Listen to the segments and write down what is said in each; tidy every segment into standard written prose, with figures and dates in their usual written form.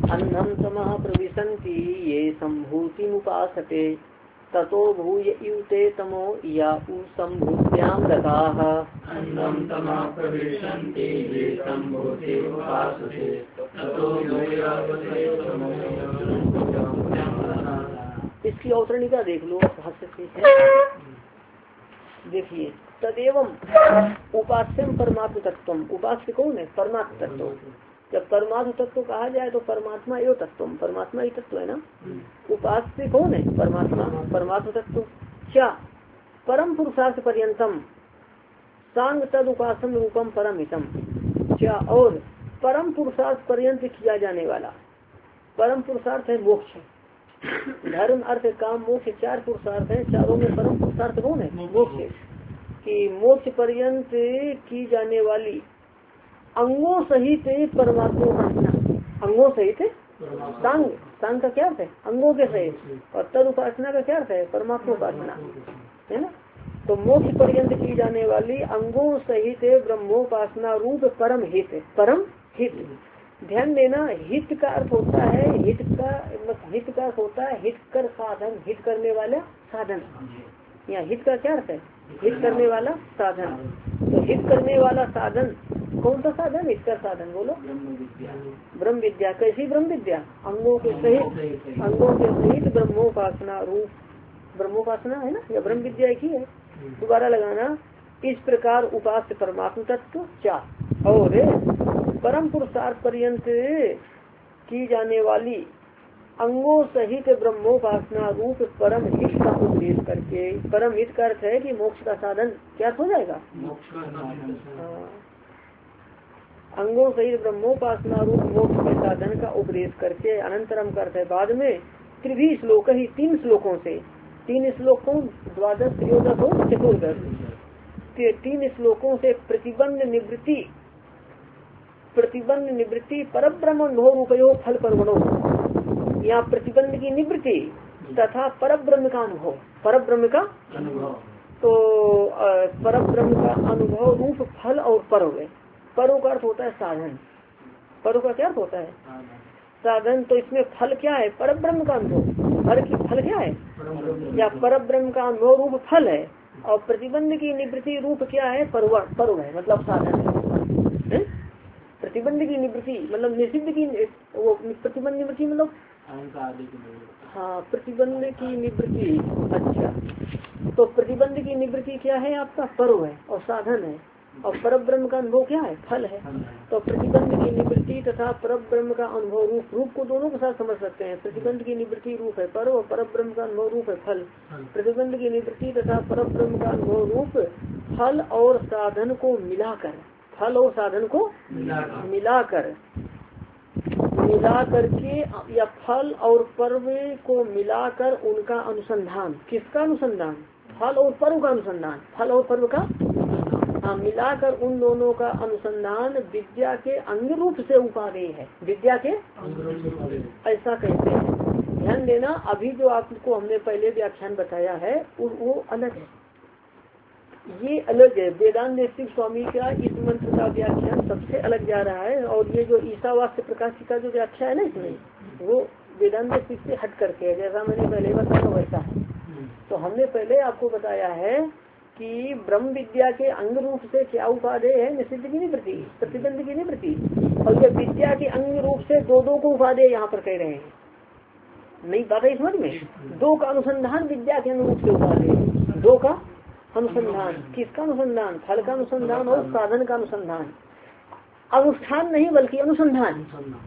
अन्धम तमः प्रविशन्ति ये सम्भूतिमुपासते ततो भूय युते तमो या सम्भूत्यां रताः। अन्धम तमः प्रविशन्ति ये सम्भूतिमुपासते ततो भूय युते तमो या सम्भूत्यां रताः। इसकी अवतरणिका देख लो, भाष्य से है। देखिए, तदेवं उपास्यम परमात्म तत्वम। उपास्य कौन है? परमात्म तत्व। जब परमात्म तत्व कहा जाए तो परमात्मा एवं तत्व, परमात्मा ही तत्व है ना। उपास्य कौन है? परमात्मा, परमात्म तत्व। क्या? परम पुरुषार्थ पर्यंतम सांग तद उपासम रूपम परम हितम। क्या? और परम पुरुषार्थ पर्यंत किया जाने वाला परम पुरुषार्थ है मोक्ष। धर्म अर्थ काम मोक्ष 4 पुरुषार्थ है। चारों में परम पुरुषार्थ कौन है? मोक्ष। कि मोक्ष पर्यंत की जाने वाली अंगों सहित परमात्मा उपासना। अंगों सहित सांग, सांग का क्या अर्थ है? अंगों के सहित। और तद उपासना का क्या अर्थ है? परमात्मा उपासना, है ना। तो मोक्ष पर्यंत की जाने वाली अंगों सहित ब्रह्मोपासना रूप परम हित। परम हित, ध्यान देना। हित का अर्थ होता है, हित का अर्थ होता है हित कर साधन, हित करने वाला साधन। यहाँ हित का क्या अर्थ है? हित करने वाला साधन। तो हित करने वाला साधन कौन सा साधन? हित का साधन बोलो। ब्रह्म विद्या। कैसी ब्रह्म विद्या? अंगों के सहित, अंगों के सहित ब्रह्मोपासना रूप। ब्रह्मोपासना है ना, या ब्रह्म विद्या एक ही है। दोबारा लगाना। इस प्रकार उपास्य परमात्म तत्व 4 और परम पुरुषार्थ पर्यंत की जाने वाली अंगों सहित ब्रह्मोपासना रूप परम हित का उपदेश करके। परम हित का अर्थ है कि मोक्ष का साधन क्या हो जाएगा? अंगों सहित ब्रह्मोपासना रूप मोक्ष के साधन का उपदेश करके। अनंतरम का अर्थ है बाद में। त्रिभी श्लोक ही 3 श्लोकों से। 3 श्लोकों द्वादश त्रयोदश और चतुर्दश 3 श्लोकों से प्रतिबंध निवृत्ति परब्रह्म अनुभव रूपयो फल परवणो। यहाँ प्रतिबंध की निवृत्ति तथा परब्रह्म का अनुभव। परब्रह्म का अनुभव, तो परब्रह्म का अनुभव रूप फल और पर्व है। पर्व का अर्थ होता है साधन। पर्व का क्या अर्थ होता है? साधन। तो इसमें फल क्या है? परब्रह्म का अनुभव। फल क्या है? या परब्रह्म का अनुभव रूप फल है। और प्रतिबंध की निवृत्ति रूप क्या है? पर्व है, मतलब साधन है। प्रतिबंध की निवृत्ति मतलब निषिद्ध की, वो प्रतिबंध निवृत्ति मतलब हाँ, प्रतिबंध की निवृत्ति। अच्छा, तो प्रतिबंध की निवृत्ति क्या है? आपका पर्व है और साधन है। और परब्रह्म का अनुभव क्या है? फल है। तो प्रतिबंध की निवृत्ति तथा परब्रह्म का अनुभव रूप को दोनों के साथ समझ सकते हैं। प्रतिबंध की निवृत्ति रूप है पर्व और परब्रह्म का अनुभव रूप है फल। प्रतिबंध की निवृत्ति तथा परब्रह्म का अनुभव रूप फल और साधन को मिलाकर, फल और साधन को मिलाकर के, या फल और पर्व को मिलाकर उनका अनुसंधान। किसका अनुसंधान? फल और पर्व का अनुसंधान। फल और पर्व का मिलाकर उन दोनों का अनुसंधान विद्या के अंग रूप से उपादेय है। विद्या के ऐसा कहते हैं। ध्यान देना। अभी जो आपको हमने पहले व्याख्यान बताया है वो अलग है, ये अलग है। वेदांत देशिक स्वामी का इस मंत्र का व्याख्यान सबसे अलग जा रहा है। और ये जो ईसावास्य प्रकाश का जो व्याख्या है ना, इसमें वो वेदांत देशिक से हट करके है, जैसा मैंने पहले बताया वैसा है। तो हमने पहले आपको बताया है कि ब्रह्म विद्या के अंग रूप से क्या उपादेय है? निषिद्ध की निवृत्ति, प्रतिबंध की निवृत्ति। और ये विद्या के अंग रूप से दो को उपादेय यहाँ पर कह रहे हैं। नहीं बात है समझ में? 2 का अनुसंधान विद्या के अंग रूप से उपादेय। 2 का अनुसंधान। किसका अनुसंधान? फल का अनुसंधान और साधन का अनुसंधान। अनुष्ठान नहीं बल्कि अनुसंधान।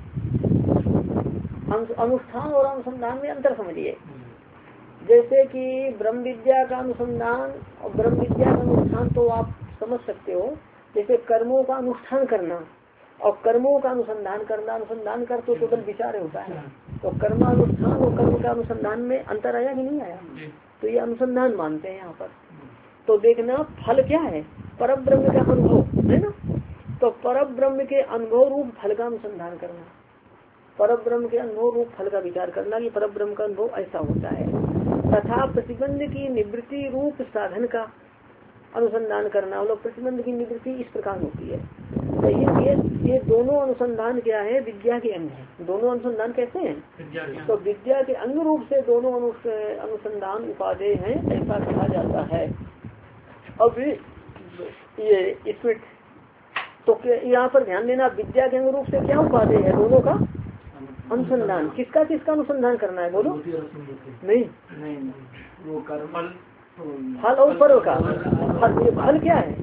अनुष्ठान और अनुसंधान में अंतर समझिए। जैसे कि ब्रह्म विद्या का अनुसंधान और ब्रह्म विद्या का अनुष्ठान तो आप समझ सकते हो। जैसे कर्मों का अनुष्ठान करना और कर्मों का अनुसंधान करना। अनुसंधान कर तो केवल विचार होता है। तो कर्मानुष्ठान और कर्म का अनुसंधान में अंतर आया कि नहीं आया? तो ये अनुसंधान मानते हैं यहाँ पर। तो देखना फल क्या है? परब्रह्म का अनुभव है ना। तो परब्रह्म के अनुभव रूप फल का अनुसंधान करना, परब्रह्म के अनुभव रूप फल का विचार करना कि परब्रह्म का अनुभव ऐसा होता है। तथा प्रतिबंध की निवृत्ति रूप साधन का, अनुसंधान करना, मतलब प्रतिबंध की निवृत्ति इस प्रकार होती है। तो ये दोनों अनुसंधान क्या है, विद्या के अंग है। दोनों अनुसंधान कैसे हैं, तो विद्या के अंग रूप से दोनों अनुसंधान उपादेय हैं, ऐसा कहा जाता है। अब ये इसमें तो यहाँ पर ध्यान देना, विद्या के अंग रूप से क्या उपादेय है, दोनों का अनुसंधान। किसका किसका अनुसंधान करना है, बोलो। नहीं वो कर्म फल और पर्व का फल क्या है,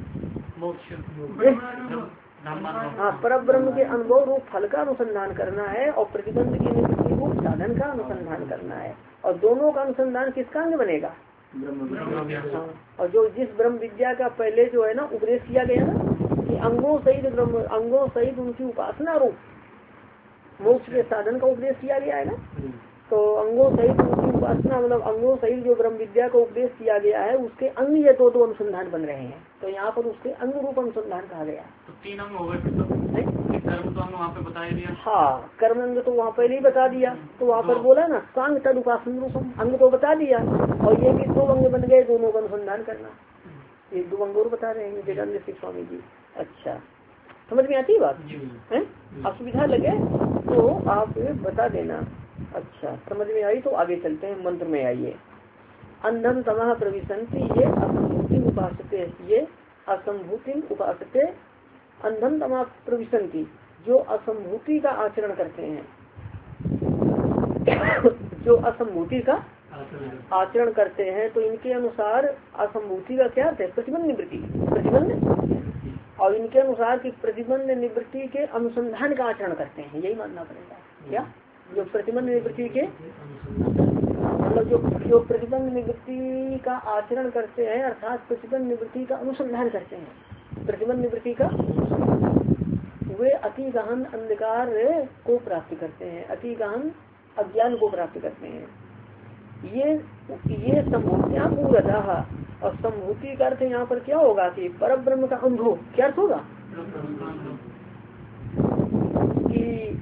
हाँ, पर ब्रह्म के अनुभव रूप फल का अनुसंधान करना है और प्रतिबंध की निवृत्ति रूप साधन का अनुसंधान करना है। और दोनों का अनुसंधान किसका अंग बनेगा, हाँ। और जो जिस ब्रह्म विद्या का पहले जो है ना उपदेश किया गया ना कि अंगों सहित उनकी उपासना रूप मोक्ष के साधन का उपदेश किया गया है ना, तो अंगों सहित उनकी उपासना, मतलब अंगों सहित जो ब्रह्म विद्या का उपदेश किया गया है उसके अंग ये दो अनुसंधान बन रहे हैं। तो यहाँ पर उसके अंग रूप अनुसंधान कहा गया। तो 3 अंग हो गए फिर तो, कर्म तो अंग वहाँ पे बता दिया, हाँ, कर्म अंग तो वहाँ पहले ही बता दिया। तो वहाँ पर बोला ना सांग तद उपासन रूपम, अंग तो बता दिया। और ये भी 2 अंग बन गए, दोनों का अनुसंधान करना। ये 2 अंग और बता रहे हैं विवेकानंद सिंह स्वामी जी। अच्छा, समझ में आती है बात है, असुविधा लगे तो आप बता देना। अच्छा, समझ में आई तो आगे चलते हैं, मंत्र में आइए। अंधम तमः प्रविशन्ति ये असंभूति उपासते, ये असंभूति उपासते अंधम तमः प्रविशन्ति, जो असंभूति का आचरण करते हैं जो असंभूति का आचरण करते हैं, तो इनके अनुसार असंभूति का क्या है, प्रतिबंध निवृत्ति, प्रतिबंध, और इनके अनुसार की प्रतिबंध निवृत्ति के अनुसंधान का आचरण करते हैं, यही मानना पड़ेगा। क्या, जो प्रतिबंध निवृत्ति के मतलब जो प्रतिबंध निवृत्ति का आचरण करते हैं, अर्थात प्रतिबंध निवृत्ति का अनुसंधान करते हैं, प्रतिबंध निवृत्ति का, वे अति गहन अंधकार को प्राप्त करते हैं, अति गहन अज्ञान को प्राप्त करते हैं। ये संभूतियां पूर्णतः, और संभूति का अर्थ यहाँ पर क्या होगा कि परब्रह्म का अनुभव। क्या अर्थ होगा कि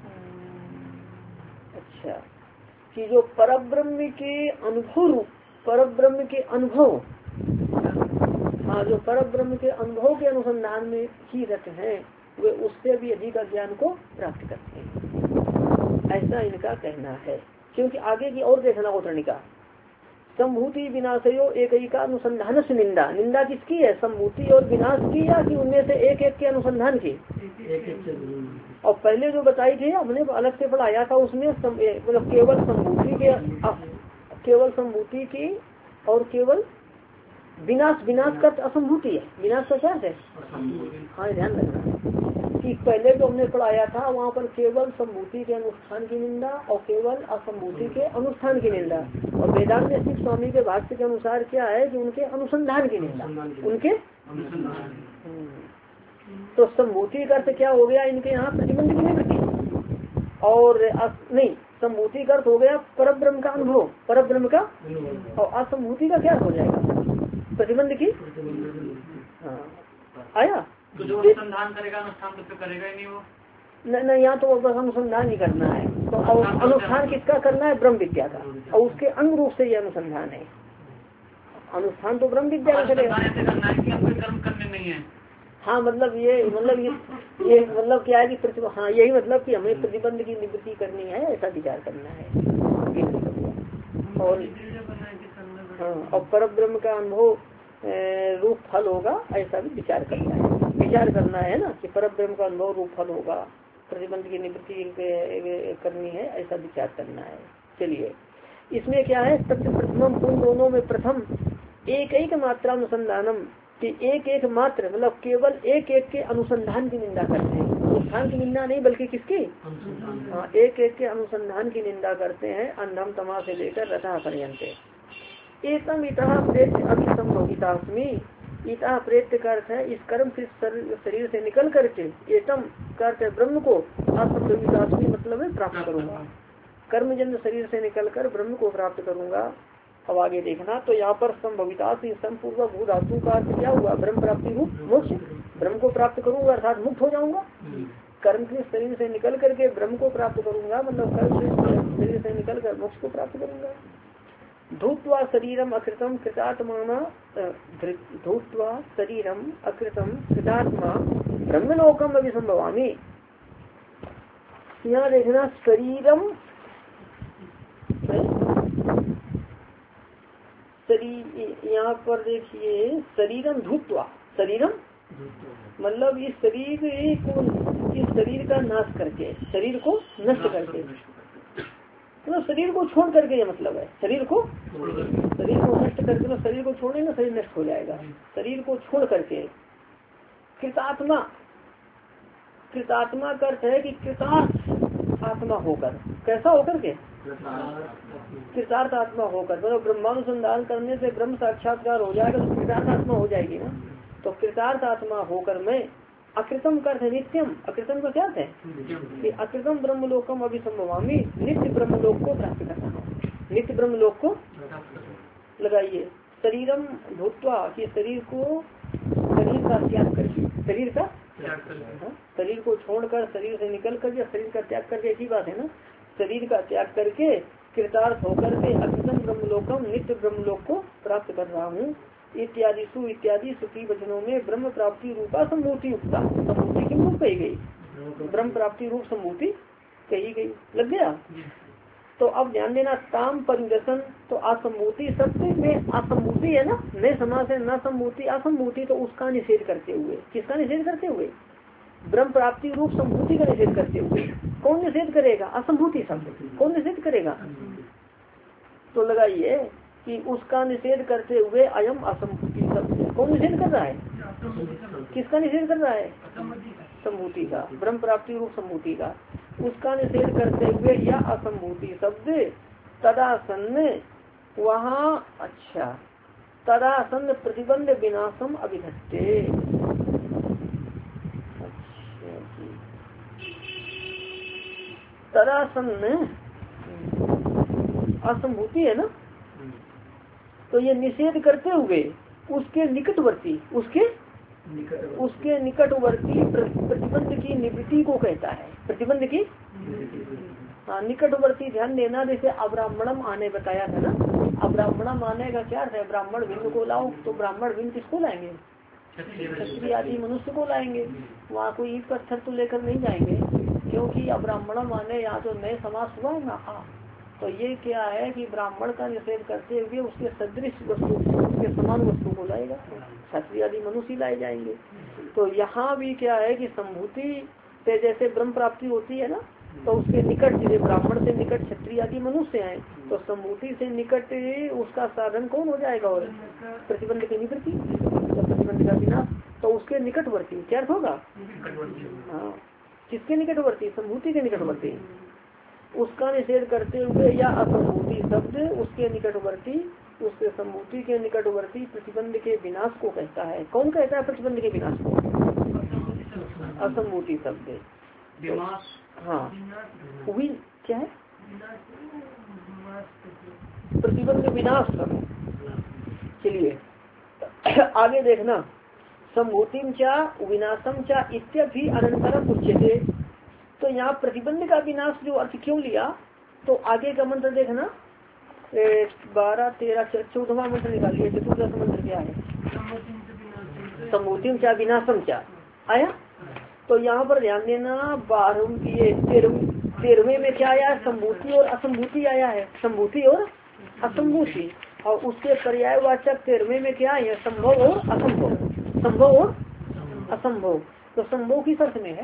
अच्छा, कि जो परब्रह्म के अनुभव रूप, परब्रह्म के अनुभव, हाँ, जो परब्रह्म के अनुभव के अनुसंधान में ही रत हैं, वे उससे भी अधिक ज्ञान को प्राप्त करते हैं, ऐसा इनका कहना है। क्योंकि आगे की और देखना औतरणिका, संभूति विनाशयो एक ही का अनुसंधान से निंदा, निंदा किसकी है, संभूति और विनाश की, या कि उनमें से एक एक के अनुसंधान की। और पहले जो बताई थी हमने अलग से पढ़ाया था, उसमें मतलब केवल संभूति के, केवल संभूति की और केवल विनाश, विनाश का असंभूति है, विनाश का क्या है, हाँ ध्यान रखना कि पहले जो हमने पढ़ाया था वहाँ पर केवल संभूति के अनुष्ठान की निंदा और केवल असंभूति के अनुष्ठान की निंदा, और वेदांत सिंह स्वामी के भाष्य के अनुसार क्या है कि उनके अनुसंधान की निंदा, उनके तो संभूति का अर्थ क्या हो गया इनके यहाँ, प्रतिबंध की निवृत्ति, और नहीं, संभूति का अर्थ हो गया परब्रह्म का अनुभव, परब्रह्म का, और असंभूति का क्या हो जाएगा, प्रतिबंध की, हाँ आया। तो जो अनुसंधान करेगा अनुष्ठान तो करेगा ही नहीं वो, नहीं, यहाँ तो बस अनुसंधान ही करना है। तो और अनुष्ठान किसका करना है, ब्रह्म विद्या का, और उसके अंग रूप से ये अनुसंधान है। अनुष्ठान तो ब्रह्म विद्या का करेगा, कर्म करने नहीं है। हाँ, मतलब ये मतलब क्या है कि हाँ, यही मतलब कि हमें प्रतिबंध की निवृत्ति करनी है, ऐसा विचार करना है। और हाँ, और परब्रह्म का अनुभव रूप फल होगा, ऐसा भी विचार करना है, विचार करना है ना कि परब्रह्म का अनुभव रूप फल होगा, प्रतिबंध की निवृत्ति करनी है, ऐसा विचार करना है। चलिए, इसमें क्या है, सत्य प्रथम उन दोनों में प्रथम एक एक मात्रा अनुसंधानम, कि एक एक मात्र मतलब केवल एक एक के अनुसंधान की निंदा करते हैं, अनुष्ठान की निंदा नहीं बल्कि किसकी, हाँ, एक एक के अनुसंधान की निंदा करते हैं, अंधम तमा से लेकर रथा पर्यंत। एतम इतः प्रेत अभिसंभोगितास्मि, इतः प्रेत का अर्थ है इस कर्म से शरीर से निकल करके, एतम का अर्थ है ब्रह्म को, असंभोगितास्मि मतलब है प्राप्त करूंगा, कर्म जन्य शरीर से निकलकर ब्रह्म को प्राप्त करूंगा। अब आगे देखना, तो यहाँ पर संभविता से संपूर्व भू धातु का अर्थ क्या हुआ, ब्रह्म प्राप्ति रूप मोक्ष, ब्रह्म को प्राप्त करूंगा अर्थात मुक्त हो जाऊंगा, कर्म के शरीर से निकल करके ब्रह्म को प्राप्त करूंगा, मतलब कर्म के शरीर से निकल कर मोक्ष को प्राप्त करूंगा। धूत्वा शरीरम अकृतम कृतात्मा धूत्वा शरीरम अकृतम कृतात्मा ब्रह्मलोकम अभिसंभवामि। यहाँ देखना शरीरम यहाँ पर देखिए शरीरम धूत्वा, शरीरम मतलब इस शरीर का नाश करके, शरीर को नष्ट करके, तो शरीर को छोड़ करके, ये मतलब है शरीर को नष्ट करके, तो शरीर को छोड़ेंगे शरीर नष्ट हो जाएगा। शरीर को छोड़ करके कृतात्मा, कृतात्मा का अर्थ है कि कृतार्थ आत्मा होकर, कैसा होकर के कृतार्थ आत्मा होकर, मतलब ब्रह्मानुसंधान करने से ब्रह्म साक्षात्कार हो जाएगा तो कृतार्थ आत्मा हो जाएगी ना। तो कृतार्थ आत्मा होकर मैं अकृतम कर नित्यम, अकृतम का क्या है कि अकृतम ब्रह्मलोकम अभिसंभवामि, नित्य ब्रह्मलोक को प्राप्त करना है। नित्य ब्रह्मलोक को लगाइए। शरीरम धूत्वा कि शरीर का त्याग करके, शरीर को छोड़कर, शरीर से निकल कर, या शरीर का त्याग करके, ऐसी बात है ना। शरीर का त्याग करके कृतार्थ होकर के अकृतम ब्रह्मलोकम, नित्य ब्रह्मलोक को प्राप्त कर रहा हूँ। इत्यादि श्रुति वचनों में ब्रह्म प्राप्ति रूपा सम्मूति उक्ता, सम्मूति की रूप कही गई, ब्रह्म प्राप्ति रूप सम्मूति कही गई। लग गया। तो अब ध्यान देना, ताम परिदर्शन, तो असम्मूति शब्द में असम्मूति है ना, नए समास है न सम्मूति असम्मूति, तो उसका निषेध करते हुए, किसका निषेध करते हुए, ब्रह्म प्राप्ति रूप सम्मूति का निषेध करते हुए। कौन निषेध करेगा? असम्भूति शब्द कौन निषेध करेगा? तो लगाइए कि उसका निषेध करते हुए अयम असम्भूति शब्द कौन निषेध कर रहा है? किसका निषेध कर रहा है? सम्भूति का, ब्रह्म प्राप्ति रूप सम्भूति का। उसका निषेध करते हुए यह असम्भूति शब्द तदासन्न, वहाँ अच्छा तदासन्न प्रतिबंध विनाशम अभिधत्ते। तदासन्न असम्भूति है ना, तो ये निषेध करते हुए उसके निकटवर्ती, उसके निकटवर्ती प्रतिबंध की निवृत्ति को कहता है। प्रतिबंध की निकटवर्ती, ध्यान देना। जैसे अब्राह्मणम आने बताया था ना, अब्राह्मणम आने का क्या है? ब्राह्मण भिन्न को लाओ, तो ब्राह्मण भिन्न किसको लाएंगे? क्षत्रिय आदि मनुष्य को लाएंगे। वहाँ कोई ईद पत्थर तो लेकर नहीं जाएंगे, क्योंकि अब्राह्मणम आने यहाँ जो नए समास हुआ है ना, तो ये क्या है कि ब्राह्मण का निषेध करते हुए उसके सदृश वस्तु, उसके समान वस्तु को लाएगा, क्षत्रिय आदि मनुष्य लाए जाएंगे। तो यहाँ भी क्या है कि संभूति से जैसे ब्रह्म प्राप्ति होती है ना, तो उसके निकट, जैसे ब्राह्मण से निकट क्षत्रिय आदि मनुष्य हैं, तो संभूति से निकट उसका साधन कौन हो जाएगा? और प्रतिबंध की निवृत्ति, तो प्रतिबंध का विनाश, तो उसके निकटवर्ती क्या होगा? हाँ, किसके निकटवर्ती? संभूति के निकटवर्ती। उसका निषेध करते हुए या असम्भूति शब्द उसके निकटवर्ती, उसके सम्भूति के निकटवर्ती प्रतिबंध के विनाश को कहता है। कौन कहता है प्रतिबंध के विनाश को? असम्भूति शब्द। हाँ, क्या है? प्रतिबंध विनाश शब्द। चलिए आगे देखना, सम्भूतिम चा विनाशम चा इत्यभि अनंतरम उच्यते। तो यहाँ प्रतिबंध का विनाश जो अर्थ क्यों लिया, तो आगे का मंत्र देखना, 12, 13, 14वां मंत्र निकालिए। चतुर्दश मंत्र क्या है? सम्भूतिम चा विनाशम चा आया। तो यहाँ पर ध्यान देना, 13वें में क्या आया? सम्भूति और असम्भूति आया है, सम्भूति और असम्भूति। और उसके पर्यायवाचक 13वें में क्या है? संभव और असंभव, संभव और असंभव। तो संभव की शर्त में है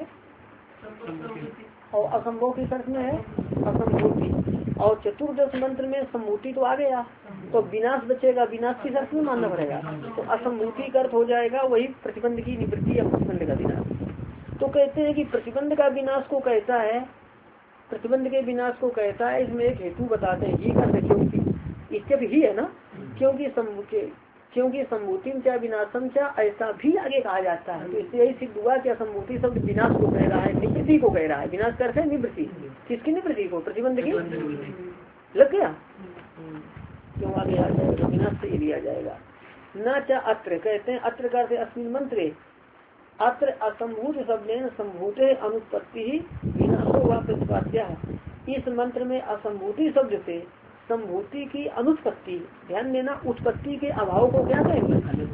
और असंभव की शर्त में है असंभूति। और चतुर्दश मंत्र में सम्भूति तो आ गया, तो विनाश बचेगा, विनाश की शर्त में मानना पड़ेगा। तो असंभूति का अर्थ हो जाएगा वही प्रतिबंध की निवृत्ति या प्रतिबंध का विनाश। तो कहते हैं कि प्रतिबंध का विनाश को कहता है, प्रतिबंध के विनाश को कहता है। इसमें एक हेतु बताते हैं, ही करते, क्योंकि इसके भी ही है ना, क्योंकि सम्भूति चाहे विनाशम चाहे ऐसा भी आगे कहा जाता है। तो इससे यही सिद्ध हुआ कि असम्भूति शब्द विनाश को कह रहा है, निवृत्ति को कह रहा है। विनाश करते हैं निवृत्ति, किसकी निवृत्ति को? प्रतिबंध की। लग गया? क्यों आगे आ जाएगा, विनाश से लिया जाएगा। न चा अत्र, कहते हैं अत्र करते अस्मिन मंत्रे, अत्र असंभूत शब्द संभूते अनुत्पत्ति ही विनाशो व प्रतिपाद्य। इस मंत्र में असंभूति शब्द से संभूति की अनुत्पत्ति, ध्यान देना, उत्पत्ति के अभाव को क्या कहेंगे,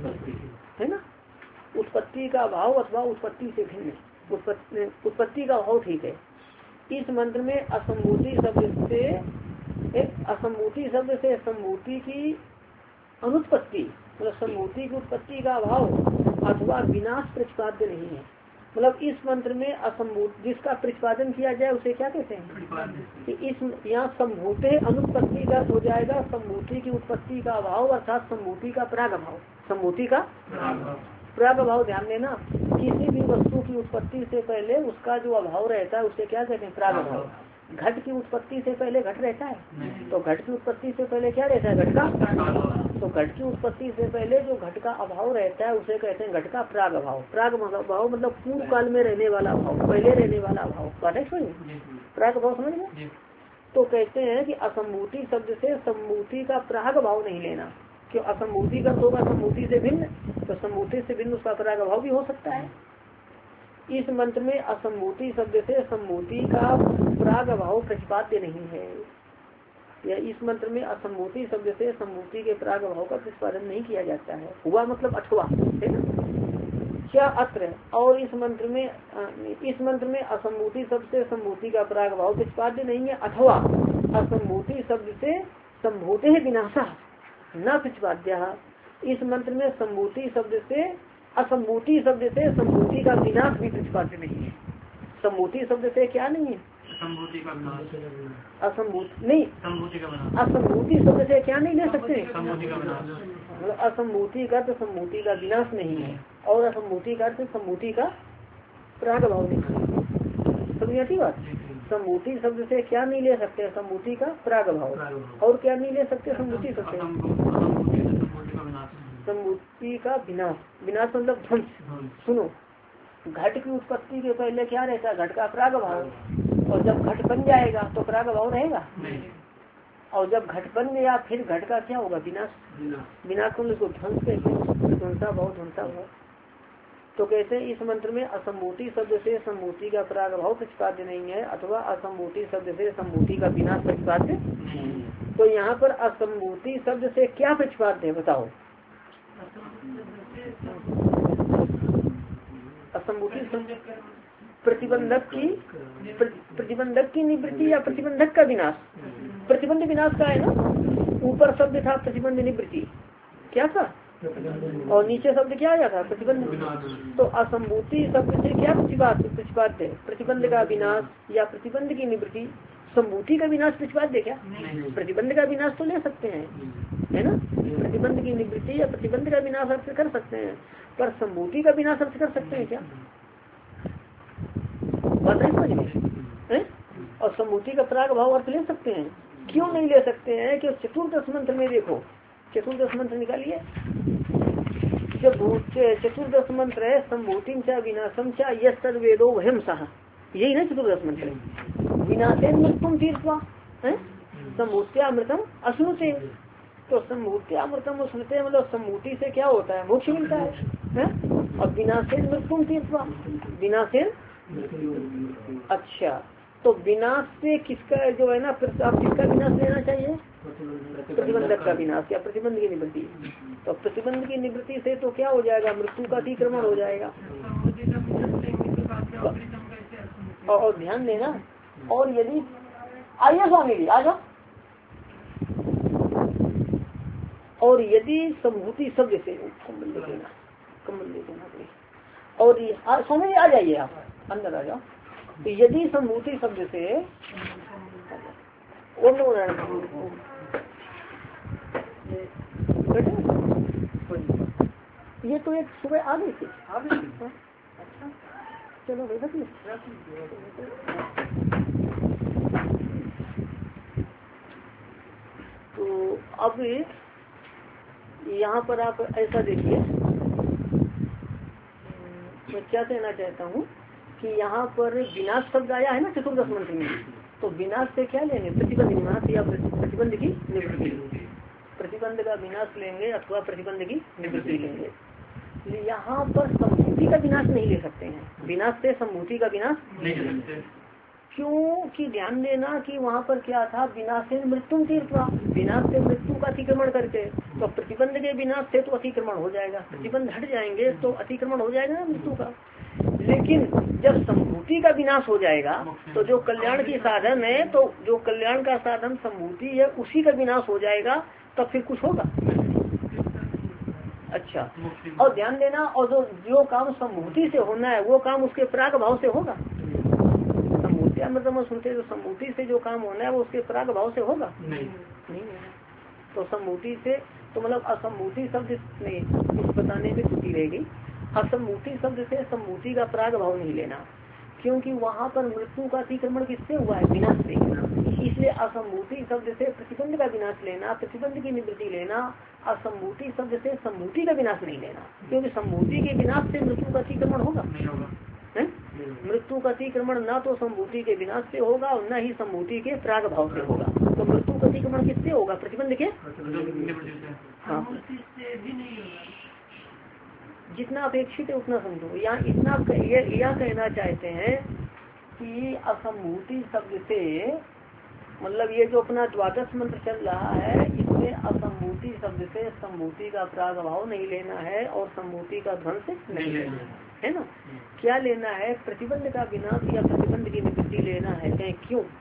है ना, उत्पत्ति का अभाव अथवा उत्पत्ति से भिन्न, उत्पत्ति का अभाव ठीक है। इस मंत्र में असंभूति शब्द से, असंभूति शब्द से संभूति की अनुत्पत्ति मतलब संभूति की उत्पत्ति का अभाव अथवा विनाश प्रतिपाद्य नहीं है। मतलब इस मंत्र में असंभूत जिसका प्रतिपादन किया जाए उसे क्या कहते हैं कि इस यहाँ संभूते अनुत्पत्ति का हो जाएगा संभूति की उत्पत्ति का अभाव अर्थात संभूति का प्राग अभाव, संभूति का प्राग अभाव। ध्यान देना, किसी भी वस्तु की उत्पत्ति से पहले उसका जो अभाव रहता है उसे क्या कहते हैं, प्राग अभाव। घट की उत्पत्ति से पहले घट रहता है, तो घट की उत्पत्ति से पहले क्या रहता है, घट का, तो घट की उत्पत्ति से पहले जो घट का अभाव रहता है उसे कहते हैं घट का प्राग अभाव। प्राग अभाव मतलब पूर्व काल में रहने वाला अभाव, पहले रहने वाला अभाव, बात है समझ, प्राग अभाव समझ गए। तो कहते हैं कि असंभूति शब्द से संभूति का प्राग अभाव नहीं लेना, क्यों, असंभूति का होगा संभूति से भिन्न, तो संभूति से भिन्न उसका प्राग अभाव भी हो सकता है। इस मंत्र में असंभूति शब्द से संभूति का प्राग अभाव प्रतिपाद्य नहीं है, या इस मंत्र में असंभूति शब्द से संभूति के प्राग अभाव का प्रतिपादन नहीं किया जाता है। हुआ मतलब अथवा, है ना, क्या अत्र, और इस मंत्र में असंभूति शब्द से संभूति का प्राग अभाव प्रतिपाद्य नहीं है, अथवा असंभूति शब्द से संभूते विनाशा न प्रतिपाद्य। इस मंत्र में संभूति शब्द से असंभूति शब्द से संभूति का विनाश भी प्रतिपाद्य नहीं है। संभूति शब्द से क्या नहीं है, संभूति का विनाश, असंभूति नहीं, संभूति का विनाश, असंभूति शब्द से क्या नहीं ले सकते, संभूति का विनाश, मतलब असंभूति का तो संभूति का विनाश नहीं है और असंभूति का तो संभूति का प्राग अभाव नहीं है। समझ आती बात, संभूति शब्द से क्या नहीं ले सकते, संभूति का प्राग अभाव, और क्या नहीं ले सकते संभूति शब्द से, संभूति का विनाश, विनाश मतलब ध्वंस। सुनो, घट की उत्पत्ति के पहले क्या रहता है, घट का प्राग भाव, और जब घट बन जाएगा तो प्राग भाव रहेगा, और जब घट बन गया फिर घट का क्या होगा, विनाश। विनाश को ध्वंस कहते, ध्वंसा भाव, ध्वंसा भाव। तो कहते हैं इस मंत्र में असंभूति शब्द से संभूति का प्राग भाव प्रतिपाद्य नहीं है, अथवा असंभूति शब्द से संभूति का विनाश प्रतिपाद्य। तो यहाँ पर असंभूति शब्द से क्या प्रतिपाद्य है बताओ, असंभूति प्रतिबंधक की निवृत्ति या प्रतिबंधक का विनाश। प्रतिबंध विनाश का है ना, ऊपर शब्द था प्रतिबंध निवृत्ति, क्या था, और नीचे शब्द क्या आया था, प्रतिबंध। तो असंभूति शब्द से क्या प्रतिपाद्य, प्रतिबंध का विनाश या प्रतिबंध की निवृत्ति। संभूति का विनाश प्रतिपाद्य क्या, प्रतिबंध का विनाश तो ले सकते हैं, है ना, प्रतिबंध की निवृत्ति या प्रतिबंध का विनाश अर्थ कर सकते हैं, पर संभूति का विनाश अर्थ कर सकते हैं क्या, बात नहीं समझ में। और संभूति का प्राग भाव अर्थ ले सकते हैं, क्यों नहीं ले सकते हैं, कि चतुर्दश मंत्र में देखो, चतुर्दश मंत्र निकालिए, चतुर्दश मंत्र है संभूति चा विनाशम चा यद वेदो वहम सह, यही ना चतुर्दश मंत्र, विनाशे मृत्युम तीर्थवा, संभूत्यामृतम अश्नुते। तो संभूत्यामृतम अश्नुते मतलब संभूति से क्या होता है, मोक्ष मिलता है, और विनाशे मृत्युम तीर्थवा, विनाशे। अच्छा, तो विनाश से किसका जो है ना, आप किसका विनाश लेना चाहिए, प्रतिबंधक का विनाश या प्रतिबंध की निवृत्ति। तो प्रतिबंध की निवृत्ति से तो क्या हो जाएगा, मृत्यु का अतिक्रमण हो जाएगा। और ध्यान देना, और यदि आइए स्वामी जी आ जाओ, और यदि संभूति शब्द से कम्बल ले देना, और स्वामी जी आ जाइए, आप अंदर आ जाओ। तो यदि संभूति शब्द से ये तो एक सुबह आ गई थी, अच्छा चलो वैसा तो अब यहाँ पर आप ऐसा देखिए, मैं क्या कहना चाहता हूँ कि यहाँ पर विनाश शब्द आया है ना चतुर्दश मंत्र में, तो विनाश से क्या लेंगे, प्रतिबंध विनाश या प्रतिबंध की निवृत्ति, प्रतिबंध का विनाश लेंगे अथवा प्रतिबंध की निवृत्ति लेंगे। यहाँ पर संभूति का विनाश नहीं ले सकते हैं, विनाश से संभूति का विनाश नहीं ले सकते, क्योंकि ध्यान देना कि वहाँ पर क्या था, विनाश से मृत्यु तीर्थवा, विनाश से मृत्यु का अतिक्रमण करके, तो प्रतिबंध के विनाश से तो अतिक्रमण हो जाएगा, प्रतिबंध हट जाएंगे तो अतिक्रमण हो जाएगा ना मृत्यु का। लेकिन जब संभूति का विनाश हो जाएगा तो जो कल्याण की साधन है, तो जो कल्याण का साधन संभूति है उसी का विनाश हो जाएगा, तब फिर कुछ होगा। अच्छा, और ध्यान देना, और जो काम संभूति से होना है वो काम उसके प्राग भाव से होगा। संभूतिया मतलब सुनते, तो संभूति से जो काम होना है वो उसके प्राग भाव से होगा नहीं। तो संभूति से तो मतलब असंभूति शब्द नहीं, कुछ बताने में त्रुटि रहेगी। असंभूति शब्द से संभूति का प्राग भाव नहीं लेना, क्योंकि वहाँ पर मृत्यु का अतिक्रमण किससे हुआ है, विनाश से। इसलिए असंभूति शब्द से प्रतिबंध का विनाश लेना, प्रतिबंध की निवृत्ति लेना। असंभूति शब्द से संभूति का विनाश नहीं लेना, क्योंकि संभूति के विनाश से मृत्यु का अतिक्रमण होगा। मृत्यु का अतिक्रमण न तो संभूति के विनाश से होगा और न ही संभूति के प्राग भाव से होगा। तो मृत्यु का अतिक्रमण किससे होगा, प्रतिबंध के। हाँ, जितना अपेक्षित है उतना समझो। यहाँ इतना यह कहना चाहते हैं कि असंभूति शब्द से मतलब ये जो अपना द्वादश मंत्र चल रहा है, इसमें असंभूति शब्द से संभूति का प्राग भाव नहीं लेना है और संभूति का ध्वंस नहीं लेना है ना। क्या लेना है, प्रतिबंध का विनाश या प्रतिबंध की निवृत्ति लेना है। कहें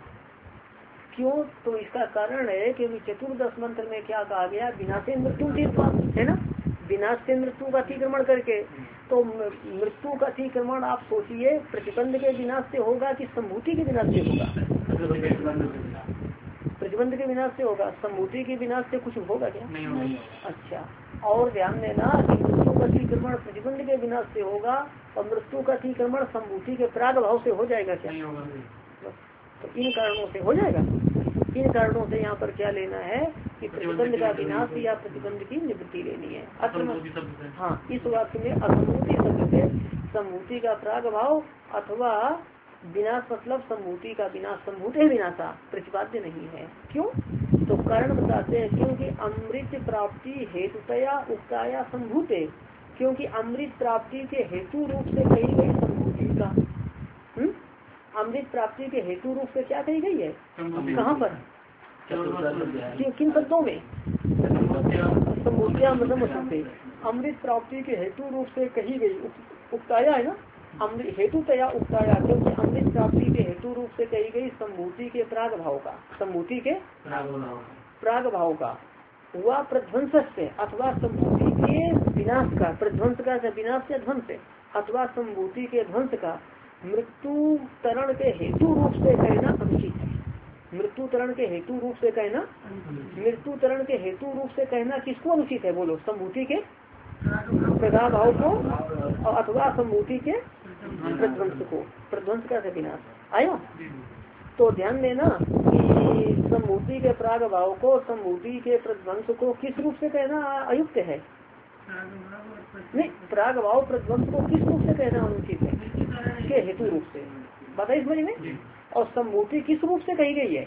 क्यों, तो इसका कारण है कि चतुर्दश मंत्र में क्या कहा गया, विनाशे मृत्यु तीर्थवा, है ना। विनाश से मृत्यु का अतिक्रमण करके, तो मृत्यु का अतिक्रमण आप सोचिए प्रतिबंध के विनाश से होगा कि संभूति के विनाश से होगा। प्रतिबंध के विनाश से होगा, संभूति के विनाश से कुछ होगा क्या, नहीं। अच्छा, और ध्यान देना कि मृत्यु का अतिक्रमण प्रतिबंध के विनाश से होगा और मृत्यु का अतिक्रमण संभूति के प्राग भाव से हो जाएगा क्या, तो इन कारणों से हो जाएगा। इन कारणों से यहाँ पर क्या लेना है कि प्रतिबंध का विनाश या प्रतिबंध की निवृत्ति लेनी है। हाँ, इस वाक्य में असंभूति शब्द से संभूति का प्राग भाव अथवा विनाश मतलब संभूति का विनाश, संभूति विनाशा प्रतिपाद्य नहीं है। क्यों, तो कारण बताते हैं, क्योंकि अमृत प्राप्ति हेतुतया उक्ताया संभूते, क्योंकि अमृत प्राप्ति के हेतु रूप से कही गई संभूति का, अमृत प्राप्ति के हेतु रूप से क्या कही गई है, कहाँ पर, किन शब्दों में, संभूतिया मतलब अमृत प्राप्ति के हेतु रूप से कही गई, उक्ताया है ना, अमृत हेतुतया उक्ताया, क्योंकि अमृत प्राप्ति के हेतु रूप से कही गई संभूति के प्राग भाव का, संभूति के प्राग भाव का वह प्रध्वंस से अथवा संभूति के विनाश का, प्रध्वंस का विनाश से ध्वंस अथवा संभूति के ध्वंस का मृत्यु तरण के हेतु रूप से कहना अनुचित है। मृत्यु तरण के हेतु रूप से कहना, मृत्यु तरण के हेतु रूप से कहना किसको अनुचित है, बोलो, संभूति के प्रभाव भाव को अथवा संभूति के प्रध्वंस को, प्रध्वंस का विनाश आया। तो ध्यान देना कि संभूति के प्राग भाव को, संभूति के प्रध्वंस को किस रूप से कहना अयुक्त है, नहीं, प्राग भाव प्रध्वंस को किस रूप से कहना अनुचित है, के हेतु रूप से, बताइए समझ में। और संभूति किस रूप से कही गई है,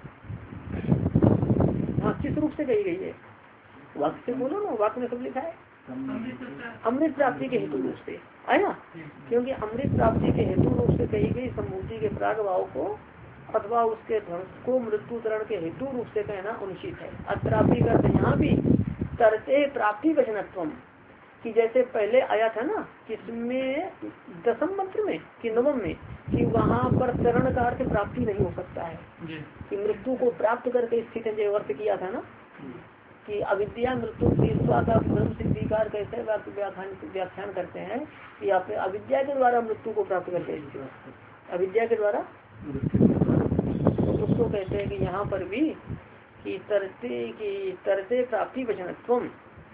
हाँ, किस रूप से कही गई है, वाक्य से बोलो ना, वाक्य में सब लिखा है, अमृत प्राप्ति के हेतु रूप से आया। क्योंकि अमृत प्राप्ति के हेतु रूप से कही गई संभूति के प्राग भाव को अथवा उसके ध्वंस को मृत्यु तरण के हेतु रूप से कहना अनुचित है। अप्राप्ति का यहाँ भी तरते प्राप्ति वचनत्व, कि जैसे पहले आया था ना किसमें, दसम मंत्र में कि नवम में, कि वहाँ पर तरण का अर्थ प्राप्ति नहीं हो सकता है, कि मृत्यु को प्राप्त करके स्थित अर्थ किया था ना, कि अविद्या मृत्यु तीर्थवा का ब्रह्म सिद्धिकार कैसे व्याख्यान करते हैं कि आप अविद्या के द्वारा मृत्यु को प्राप्त करते हैं, अविद्या के द्वारा, तो उसको कहते हैं कि यहाँ पर भी कि तरते प्राप्ति वचनत्व,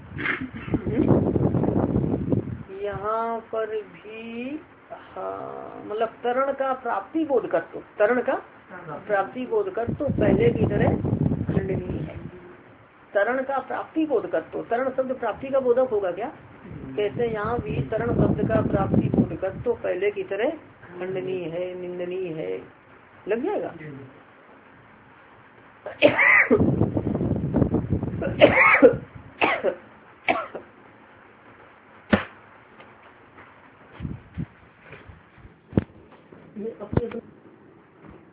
यहाँ पर भी मतलब तरण का प्राप्ति बोधकत्व, तरण का प्राप्ति बोधकत्व पहले की तरह खंडनीय है। तरण का प्राप्ति बोधकत्व, तरण शब्द प्राप्ति का बोधक होगा क्या, कहते यहाँ भी तरण शब्द का प्राप्ति बोधकत्व पहले की तरह खंडनीय है, निंदनीय है, लग जाएगा। ये अपने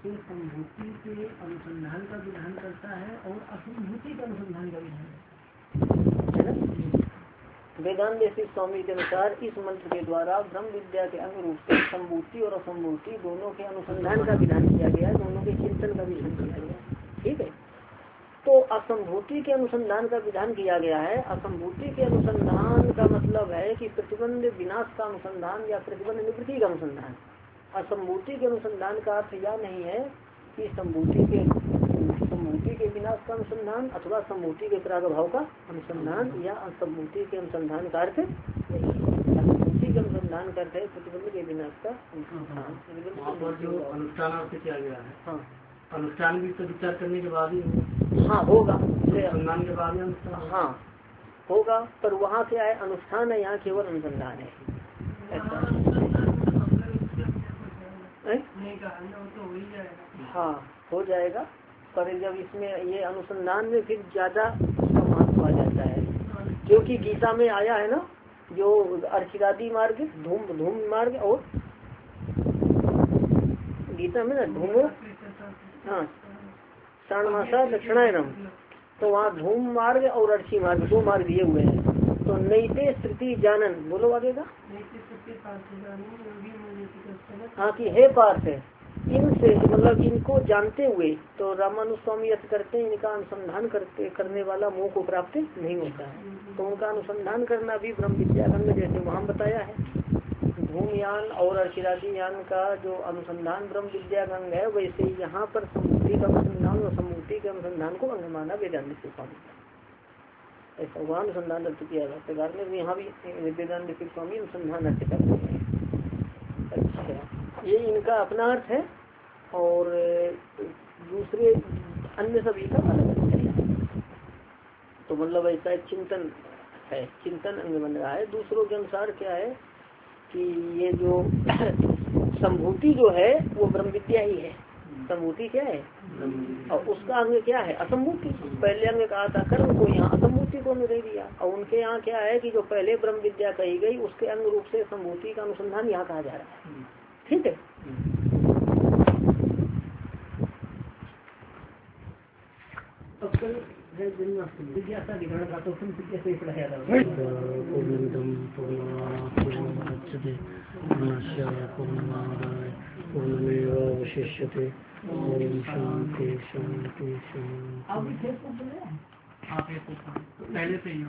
संभूति के अनुसंधान का विधान करता है और असंभूति के अनुसंधान का विधान है ना। वेदांत देशी स्वामी के अनुसार इस मंत्र के द्वारा ब्रह्म विद्या के अंग रूप से संभूति और असंभूति दोनों के अनुसंधान का विधान किया गया, दोनों के चिंतन का विधान किया गया। ठीक है, तो असंभूति के अनुसंधान का विधान किया गया है। असंभूति के अनुसंधान का मतलब है कि प्रतिबंध विनाश का अनुसंधान या प्रतिबंध निवृत्ति का अनुसंधान। असंभूति के अनुसंधान का अर्थ यह नहीं है कि संभूति के विनाश का अनुसंधान अथवा संभूति के प्रागभाव का अनुसंधान, या असंभूति के अनुसंधान का अर्थ असंभूति के अनुसंधान करते हैं प्रतिबंध के विनाश का अनुसंधान। जो अनुष्ठान अर्थ किया गया है, हाँ, अनुष्ठान भी तो विचार करने के बाद ही हाँ होगा, अनुसंधान के बाद ही अनुष्ठान हाँ होगा, पर वहाँ क्या है अनुष्ठान है, यहाँ केवल अनुसंधान है ऐसा। हाँ हो जाएगा, पर जब इसमें ये अनुसंधान में फिर ज्यादा महत्व आ जाता है, क्योंकि गीता में आया है ना, जो अर्चिरादि मार्ग, धूम मार्ग, और गीता में ना धूमो, हाँ षाण्मासा दक्षिणायनम, तो वहाँ धूम मार्ग और अर्ची मार्ग दो मार्ग दिए हुए हैं। तो नैते स्थिति जानन, बोलो आगे का, हाँ कि हे पार्थ, इनसे मतलब इनको जानते हुए, तो रामानुस्वामी अर्थ करते हैं इनका अनुसंधान करने वाला मोह को प्राप्त नहीं होता है। तो उनका अनुसंधान करना भी ब्रह्म विद्या अंग जैसे वहाँ बताया है। धूमयान और अर्चिरादि यान का जो अनुसंधान ब्रह्म विद्या अंग है, वैसे यहाँ पर सम्मुति का अनुसंधान और सम्मुति के अनुसंधान को अंग माना वेदांत स्वामी, ऐसा वहाँ अनुसंधान अर्थ किया जाता है। यहाँ भी वेदांत स्वामी अनुसंधान अर्थ करते हैं। अच्छा, ये इनका अपना अर्थ है और दूसरे अन्य सभी का अलग अर्थ है। तो मतलब ऐसा चिंतन है, चिंतन अंग बन रहा है। दूसरों के अनुसार क्या है कि ये जो संभूति जो है वो ब्रह्म विद्या ही है। संभूति क्या है और उसका अंग क्या है असंभूति। पहले अंग कहा था कर्म को, यहाँ असंभूति को दे दिया। और उनके यहाँ क्या है कि जो पहले ब्रह्म विद्या कही गई उसके अंग रूप से संभूति का अनुसंधान यहाँ कहा जा रहा है। ठीक है, जिज्ञासा अधिकरण का तो कैसे ही पढ़ाया था। पूर्णमेवावशिष्यते। ओम शांति शांति शांति। आप पहले से ही